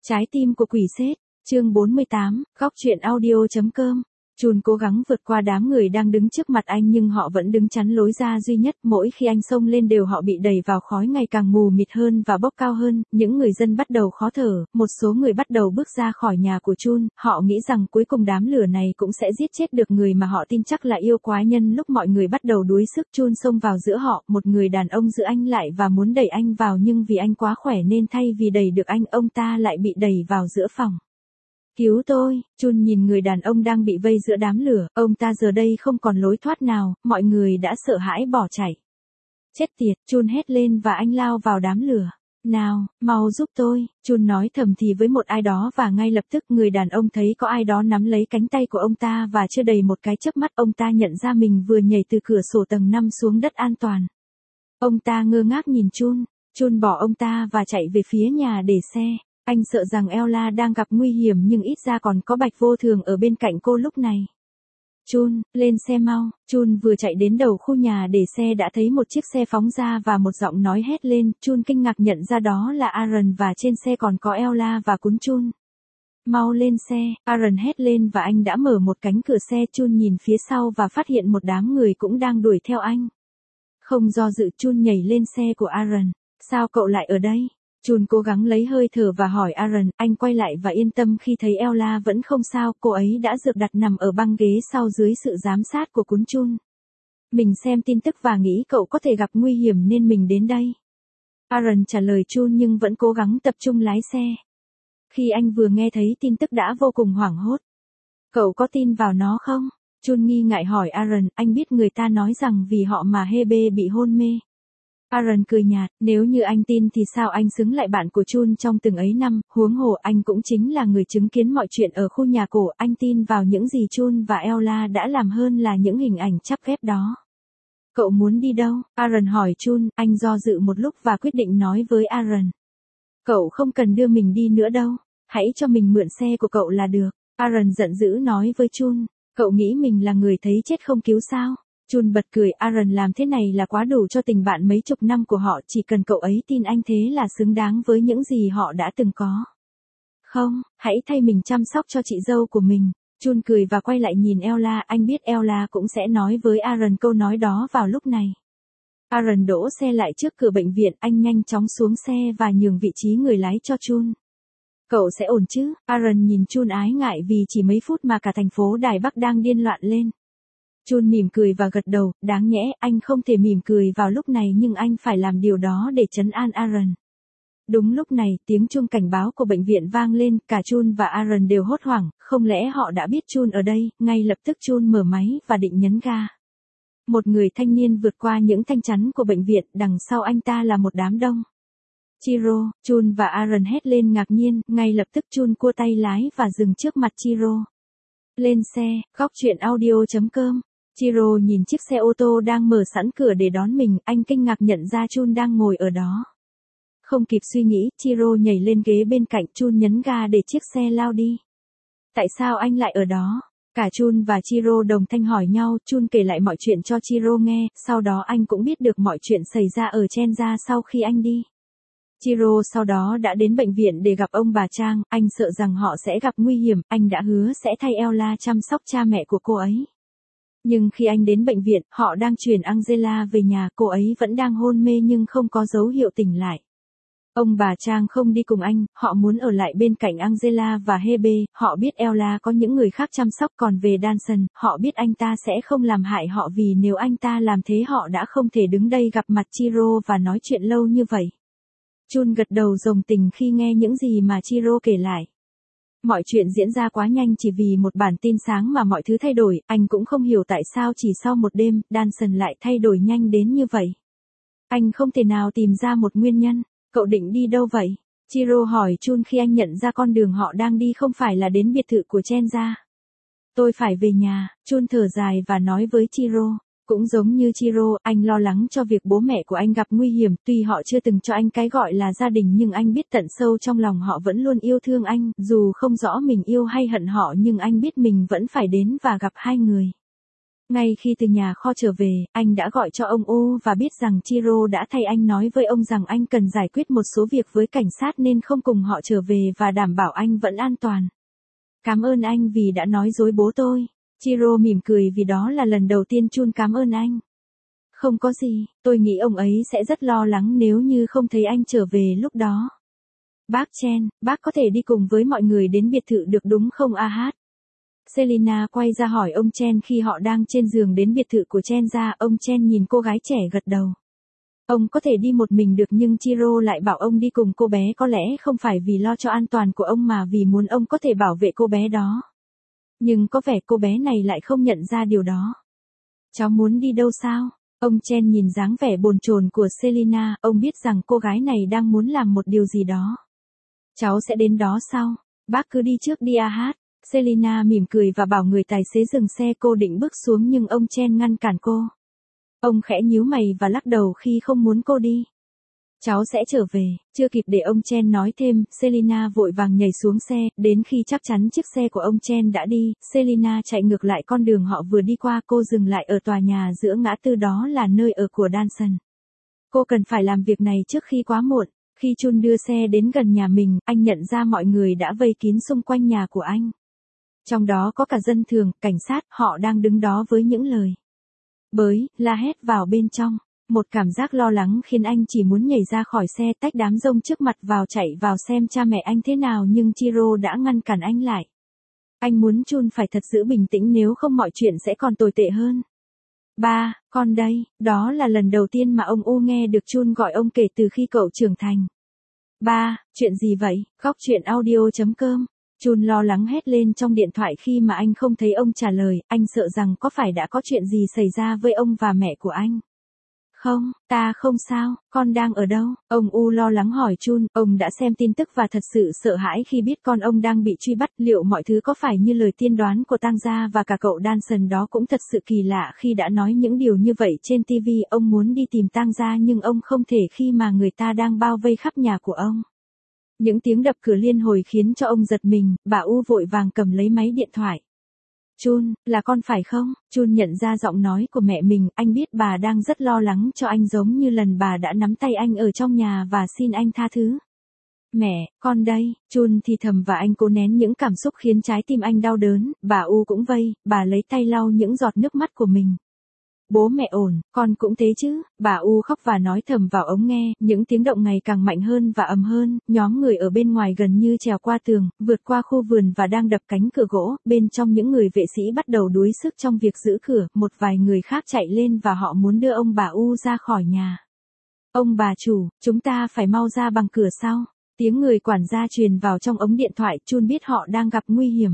Trái tim của quỷ sết, chương 48, góc truyện audio.com. Chun cố gắng vượt qua đám người đang đứng trước mặt anh nhưng họ vẫn đứng chắn lối ra duy nhất. Mỗi khi anh xông lên đều họ bị đẩy vào khói ngày càng mù mịt hơn và bốc cao hơn. Những người dân bắt đầu khó thở, một số người bắt đầu bước ra khỏi nhà của Chun. Họ nghĩ rằng cuối cùng đám lửa này cũng sẽ giết chết được người mà họ tin chắc là yêu quái. Nhân lúc mọi người bắt đầu đuối sức, Chun xông vào giữa họ. Một người đàn ông giữ anh lại và muốn đẩy anh vào, nhưng vì anh quá khỏe nên thay vì đẩy được anh, ông ta lại bị đẩy vào giữa phòng. Cứu tôi, Chun nhìn người đàn ông đang bị vây giữa đám lửa, ông ta giờ đây không còn lối thoát nào, mọi người đã sợ hãi bỏ chạy. Chết tiệt, Chun hét lên và anh lao vào đám lửa. Nào, mau giúp tôi, Chun nói thầm thì với một ai đó và ngay lập tức người đàn ông thấy có ai đó nắm lấy cánh tay của ông ta và chưa đầy một cái chớp mắt ông ta nhận ra mình vừa nhảy từ cửa sổ tầng 5 xuống đất an toàn. Ông ta ngơ ngác nhìn Chun bỏ ông ta và chạy về phía nhà để xe. Anh sợ rằng Ella đang gặp nguy hiểm nhưng ít ra còn có Bạch Vô Thường ở bên cạnh cô lúc này. Chun, lên xe mau. Chun vừa chạy đến đầu khu nhà để xe đã thấy một chiếc xe phóng ra và một giọng nói hét lên. Chun kinh ngạc nhận ra đó là Aaron và trên xe còn có Ella và cún Chun. Mau lên xe, Aaron hét lên và anh đã mở một cánh cửa xe. Chun nhìn phía sau và phát hiện một đám người cũng đang đuổi theo anh. Không do dự, Chun nhảy lên xe của Aaron. Sao cậu lại ở đây? Chun cố gắng lấy hơi thở và hỏi Aaron, anh quay lại và yên tâm khi thấy Ella vẫn không sao, cô ấy đã được đặt nằm ở băng ghế sau dưới sự giám sát của cún Chun. Mình xem tin tức và nghĩ cậu có thể gặp nguy hiểm nên mình đến đây. Aaron trả lời Chun nhưng vẫn cố gắng tập trung lái xe. Khi anh vừa nghe thấy tin tức đã vô cùng hoảng hốt. Cậu có tin vào nó không? Chun nghi ngại hỏi Aaron, anh biết người ta nói rằng vì họ mà Hebe bị hôn mê. Aaron cười nhạt, nếu như anh tin thì sao anh xứng lại bạn của Chun trong từng ấy năm, huống hồ anh cũng chính là người chứng kiến mọi chuyện ở khu nhà cổ, anh tin vào những gì Chun và Ella đã làm hơn là những hình ảnh chắp ghép đó. Cậu muốn đi đâu? Aaron hỏi Chun, anh do dự một lúc và quyết định nói với Aaron. Cậu không cần đưa mình đi nữa đâu, hãy cho mình mượn xe của cậu là được. Aaron giận dữ nói với Chun, cậu nghĩ mình là người thấy chết không cứu sao? Chun bật cười, Aaron làm thế này là quá đủ cho tình bạn mấy chục năm của họ, chỉ cần cậu ấy tin anh thế là xứng đáng với những gì họ đã từng có. Không, hãy thay mình chăm sóc cho chị dâu của mình. Chun cười và quay lại nhìn Ella, anh biết Ella cũng sẽ nói với Aaron câu nói đó vào lúc này. Aaron đỗ xe lại trước cửa bệnh viện, anh nhanh chóng xuống xe và nhường vị trí người lái cho Chun. Cậu sẽ ổn chứ? Aaron nhìn Chun ái ngại vì chỉ mấy phút mà cả thành phố Đài Bắc đang điên loạn lên. Chun mỉm cười và gật đầu, đáng nhẽ anh không thể mỉm cười vào lúc này nhưng anh phải làm điều đó để trấn an Aaron. Đúng lúc này, tiếng chuông cảnh báo của bệnh viện vang lên, cả Chun và Aaron đều hốt hoảng, không lẽ họ đã biết Chun ở đây, ngay lập tức Chun mở máy và định nhấn ga. Một người thanh niên vượt qua những thanh chắn của bệnh viện, đằng sau anh ta là một đám đông. Chiro, Chun và Aaron hét lên ngạc nhiên, ngay lập tức Chun cua tay lái và dừng trước mặt Chiro. Lên xe, góc truyện audio.com. Chiro nhìn chiếc xe ô tô đang mở sẵn cửa để đón mình, anh kinh ngạc nhận ra Chun đang ngồi ở đó. Không kịp suy nghĩ, Chiro nhảy lên ghế bên cạnh, Chun nhấn ga để chiếc xe lao đi. Tại sao anh lại ở đó? Cả Chun và Chiro đồng thanh hỏi nhau, Chun kể lại mọi chuyện cho Chiro nghe, sau đó anh cũng biết được mọi chuyện xảy ra ở Chenza sau khi anh đi. Chiro sau đó đã đến bệnh viện để gặp ông bà Trang, anh sợ rằng họ sẽ gặp nguy hiểm, anh đã hứa sẽ thay Ella chăm sóc cha mẹ của cô ấy. Nhưng khi anh đến bệnh viện, họ đang chuyển Angela về nhà, cô ấy vẫn đang hôn mê nhưng không có dấu hiệu tỉnh lại. Ông bà Trang không đi cùng anh, họ muốn ở lại bên cạnh Angela và Hebe, họ biết Ella có những người khác chăm sóc, còn về Danson, họ biết anh ta sẽ không làm hại họ vì nếu anh ta làm thế họ đã không thể đứng đây gặp mặt Chiro và nói chuyện lâu như vậy. Chun gật đầu rồng tình khi nghe những gì mà Chiro kể lại. Mọi chuyện diễn ra quá nhanh, chỉ vì một bản tin sáng mà mọi thứ thay đổi, anh cũng không hiểu tại sao chỉ sau một đêm, Danson lại thay đổi nhanh đến như vậy. Anh không thể nào tìm ra một nguyên nhân. Cậu định đi đâu vậy? Chiro hỏi Chun khi anh nhận ra con đường họ đang đi không phải là đến biệt thự của Chenza. Tôi phải về nhà, Chun thở dài và nói với Chiro. Cũng giống như Chiro, anh lo lắng cho việc bố mẹ của anh gặp nguy hiểm, tuy họ chưa từng cho anh cái gọi là gia đình nhưng anh biết tận sâu trong lòng họ vẫn luôn yêu thương anh, dù không rõ mình yêu hay hận họ nhưng anh biết mình vẫn phải đến và gặp hai người. Ngay khi từ nhà kho trở về, anh đã gọi cho ông U và biết rằng Chiro đã thay anh nói với ông rằng anh cần giải quyết một số việc với cảnh sát nên không cùng họ trở về và đảm bảo anh vẫn an toàn. Cảm ơn anh vì đã nói dối bố tôi. Chiro mỉm cười vì đó là lần đầu tiên Chun cảm ơn anh. Không có gì, tôi nghĩ ông ấy sẽ rất lo lắng nếu như không thấy anh trở về lúc đó. Bác Chen, bác có thể đi cùng với mọi người đến biệt thự được đúng không Ah? Selina quay ra hỏi ông Chen khi họ đang trên giường đến biệt thự của Chen ra, ông Chen nhìn cô gái trẻ gật đầu. Ông có thể đi một mình được nhưng Chiro lại bảo ông đi cùng cô bé, có lẽ không phải vì lo cho an toàn của ông mà vì muốn ông có thể bảo vệ cô bé đó. Nhưng có vẻ cô bé này lại không nhận ra điều đó. Cháu muốn đi đâu sao? Ông Chen nhìn dáng vẻ bồn chồn của Selina, ông biết rằng cô gái này đang muốn làm một điều gì đó. Cháu sẽ đến đó sau. Bác cứ đi trước đi Ah. Selina mỉm cười và bảo người tài xế dừng xe, cô định bước xuống nhưng ông Chen ngăn cản cô. Ông khẽ nhíu mày và lắc đầu khi không muốn cô đi. Cháu sẽ trở về, chưa kịp để ông Chen nói thêm, Selina vội vàng nhảy xuống xe, đến khi chắc chắn chiếc xe của ông Chen đã đi, Selina chạy ngược lại con đường họ vừa đi qua, cô dừng lại ở tòa nhà giữa ngã tư, đó là nơi ở của Danson. Cô cần phải làm việc này trước khi quá muộn. Khi Chun đưa xe đến gần nhà mình, anh nhận ra mọi người đã vây kín xung quanh nhà của anh. Trong đó có cả dân thường, cảnh sát, họ đang đứng đó với những lời bới, la hét vào bên trong. Một cảm giác lo lắng khiến anh chỉ muốn nhảy ra khỏi xe, tách đám rông trước mặt vào, chạy vào xem cha mẹ anh thế nào, nhưng Chiro đã ngăn cản anh lại. Anh muốn Chun phải thật giữ bình tĩnh, nếu không mọi chuyện sẽ còn tồi tệ hơn. Ba, con đây, đó là lần đầu tiên mà ông U nghe được Chun gọi ông kể từ khi cậu trưởng thành. Ba, chuyện gì vậy? Góc chuyện audio.com. Chun lo lắng hét lên trong điện thoại khi mà anh không thấy ông trả lời, anh sợ rằng có phải đã có chuyện gì xảy ra với ông và mẹ của anh. Không, ta không sao, con đang ở đâu? Ông U lo lắng hỏi Chun, ông đã xem tin tức và thật sự sợ hãi khi biết con ông đang bị truy bắt, liệu mọi thứ có phải như lời tiên đoán của Tang gia và cả cậu Danson đó cũng thật sự kỳ lạ khi đã nói những điều như vậy trên TV, ông muốn đi tìm Tang gia nhưng ông không thể khi mà người ta đang bao vây khắp nhà của ông. Những tiếng đập cửa liên hồi khiến cho ông giật mình, bà U vội vàng cầm lấy máy điện thoại. Chun, là con phải không? Chun nhận ra giọng nói của mẹ mình, anh biết bà đang rất lo lắng cho anh giống như lần bà đã nắm tay anh ở trong nhà và xin anh tha thứ. Mẹ, con đây, Chun thì thầm và anh cố nén những cảm xúc khiến trái tim anh đau đớn, bà U cũng vây, bà lấy tay lau những giọt nước mắt của mình. Bố mẹ ổn, con cũng thế chứ, bà U khóc và nói thầm vào ống nghe, những tiếng động ngày càng mạnh hơn và ầm hơn, nhóm người ở bên ngoài gần như trèo qua tường, vượt qua khu vườn và đang đập cánh cửa gỗ, bên trong những người vệ sĩ bắt đầu đuối sức trong việc giữ cửa, một vài người khác chạy lên và họ muốn đưa ông bà U ra khỏi nhà. Ông bà chủ, chúng ta phải mau ra bằng cửa sau. Tiếng người quản gia truyền vào trong ống điện thoại, Chun biết họ đang gặp nguy hiểm.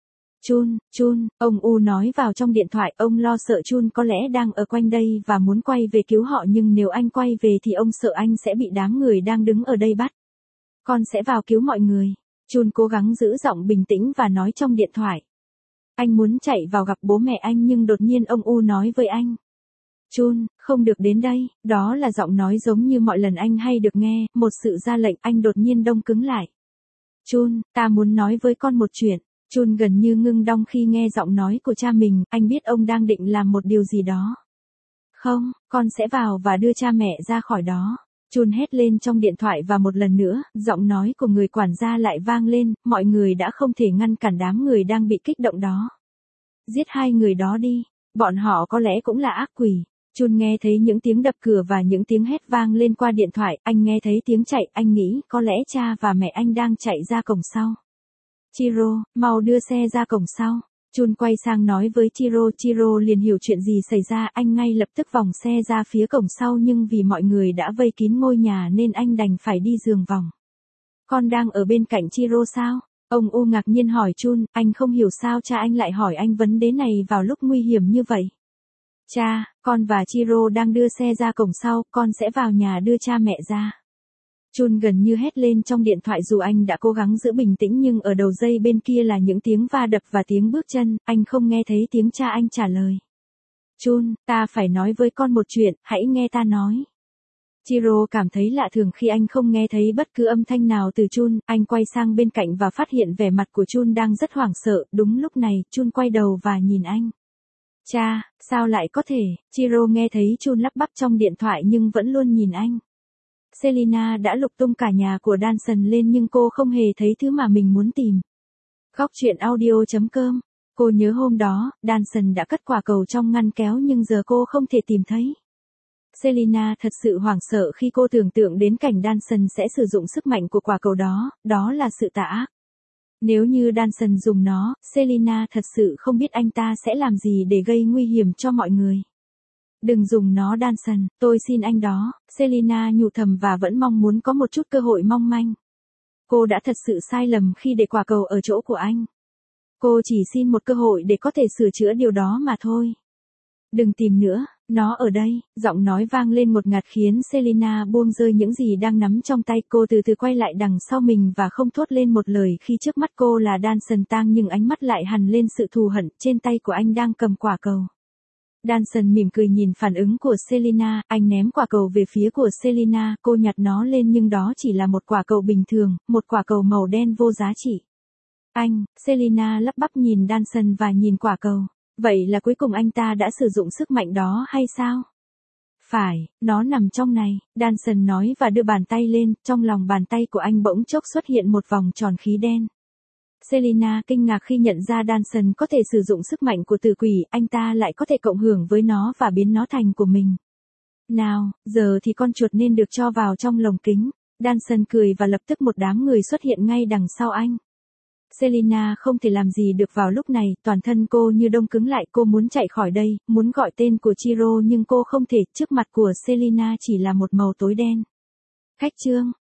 Chun, ông U nói vào trong điện thoại, ông lo sợ Chun có lẽ đang ở quanh đây và muốn quay về cứu họ, nhưng nếu anh quay về thì ông sợ anh sẽ bị đám người đang đứng ở đây bắt. Con sẽ vào cứu mọi người. Chun cố gắng giữ giọng bình tĩnh và nói trong điện thoại. Anh muốn chạy vào gặp bố mẹ anh nhưng đột nhiên ông U nói với anh. Chun, không được đến đây, đó là giọng nói giống như mọi lần anh hay được nghe, một sự ra lệnh, anh đột nhiên đông cứng lại. Chun, ta muốn nói với con một chuyện. Chun gần như ngưng đong khi nghe giọng nói của cha mình, anh biết ông đang định làm một điều gì đó. Không, con sẽ vào và đưa cha mẹ ra khỏi đó. Chun hét lên trong điện thoại và một lần nữa, giọng nói của người quản gia lại vang lên, mọi người đã không thể ngăn cản đám người đang bị kích động đó. Giết hai người đó đi, bọn họ có lẽ cũng là ác quỷ. Chun nghe thấy những tiếng đập cửa và những tiếng hét vang lên qua điện thoại, anh nghe thấy tiếng chạy, anh nghĩ có lẽ cha và mẹ anh đang chạy ra cổng sau. Chiro, mau đưa xe ra cổng sau. Chun quay sang nói với Chiro liền hiểu chuyện gì xảy ra, anh ngay lập tức vòng xe ra phía cổng sau nhưng vì mọi người đã vây kín ngôi nhà nên anh đành phải đi giường vòng. Con đang ở bên cạnh Chiro sao? Ông U ngạc nhiên hỏi Chun, anh không hiểu sao cha anh lại hỏi anh vấn đề này vào lúc nguy hiểm như vậy. Cha, con và Chiro đang đưa xe ra cổng sau, con sẽ vào nhà đưa cha mẹ ra. Chun gần như hét lên trong điện thoại dù anh đã cố gắng giữ bình tĩnh nhưng ở đầu dây bên kia là những tiếng va đập và tiếng bước chân, anh không nghe thấy tiếng cha anh trả lời. Chun, ta phải nói với con một chuyện, hãy nghe ta nói. Chiro cảm thấy lạ thường khi anh không nghe thấy bất cứ âm thanh nào từ Chun, anh quay sang bên cạnh và phát hiện vẻ mặt của Chun đang rất hoảng sợ, đúng lúc này, Chun quay đầu và nhìn anh. Cha, sao lại có thể? Chiro nghe thấy Chun lắp bắp trong điện thoại nhưng vẫn luôn nhìn anh. Selina đã lục tung cả nhà của Danson lên nhưng cô không hề thấy thứ mà mình muốn tìm. Góc truyện audio.com. Cô nhớ hôm đó, Danson đã cất quả cầu trong ngăn kéo nhưng giờ cô không thể tìm thấy. Selina thật sự hoảng sợ khi cô tưởng tượng đến cảnh Danson sẽ sử dụng sức mạnh của quả cầu đó, đó là sự tà ác. Nếu như Danson dùng nó, Selina thật sự không biết anh ta sẽ làm gì để gây nguy hiểm cho mọi người. Đừng dùng nó Danson, tôi xin anh đó, Selina nhủ thầm và vẫn mong muốn có một chút cơ hội mong manh. Cô đã thật sự sai lầm khi để quả cầu ở chỗ của anh. Cô chỉ xin một cơ hội để có thể sửa chữa điều đó mà thôi. Đừng tìm nữa, nó ở đây, giọng nói vang lên ngột ngạt khiến Selina buông rơi những gì đang nắm trong tay. Cô từ từ quay lại đằng sau mình và không thốt lên một lời khi trước mắt cô là Danson tang nhưng ánh mắt lại hằn lên sự thù hận. Trên tay của anh đang cầm quả cầu. Danson mỉm cười nhìn phản ứng của Selina, anh ném quả cầu về phía của Selina, cô nhặt nó lên nhưng đó chỉ là một quả cầu bình thường, một quả cầu màu đen vô giá trị. Anh, Selina lắp bắp nhìn Danson và nhìn quả cầu. Vậy là cuối cùng anh ta đã sử dụng sức mạnh đó hay sao? Phải, nó nằm trong này, Danson nói và đưa bàn tay lên, trong lòng bàn tay của anh bỗng chốc xuất hiện một vòng tròn khí đen. Selina kinh ngạc khi nhận ra Danson có thể sử dụng sức mạnh của tử quỷ, anh ta lại có thể cộng hưởng với nó và biến nó thành của mình. Nào, giờ thì con chuột nên được cho vào trong lồng kính. Danson cười và lập tức một đám người xuất hiện ngay đằng sau anh. Selina không thể làm gì được vào lúc này, toàn thân cô như đông cứng lại, cô muốn chạy khỏi đây, muốn gọi tên của Chiro nhưng cô không thể, trước mặt của Selina chỉ là một màu tối đen. Khách trương,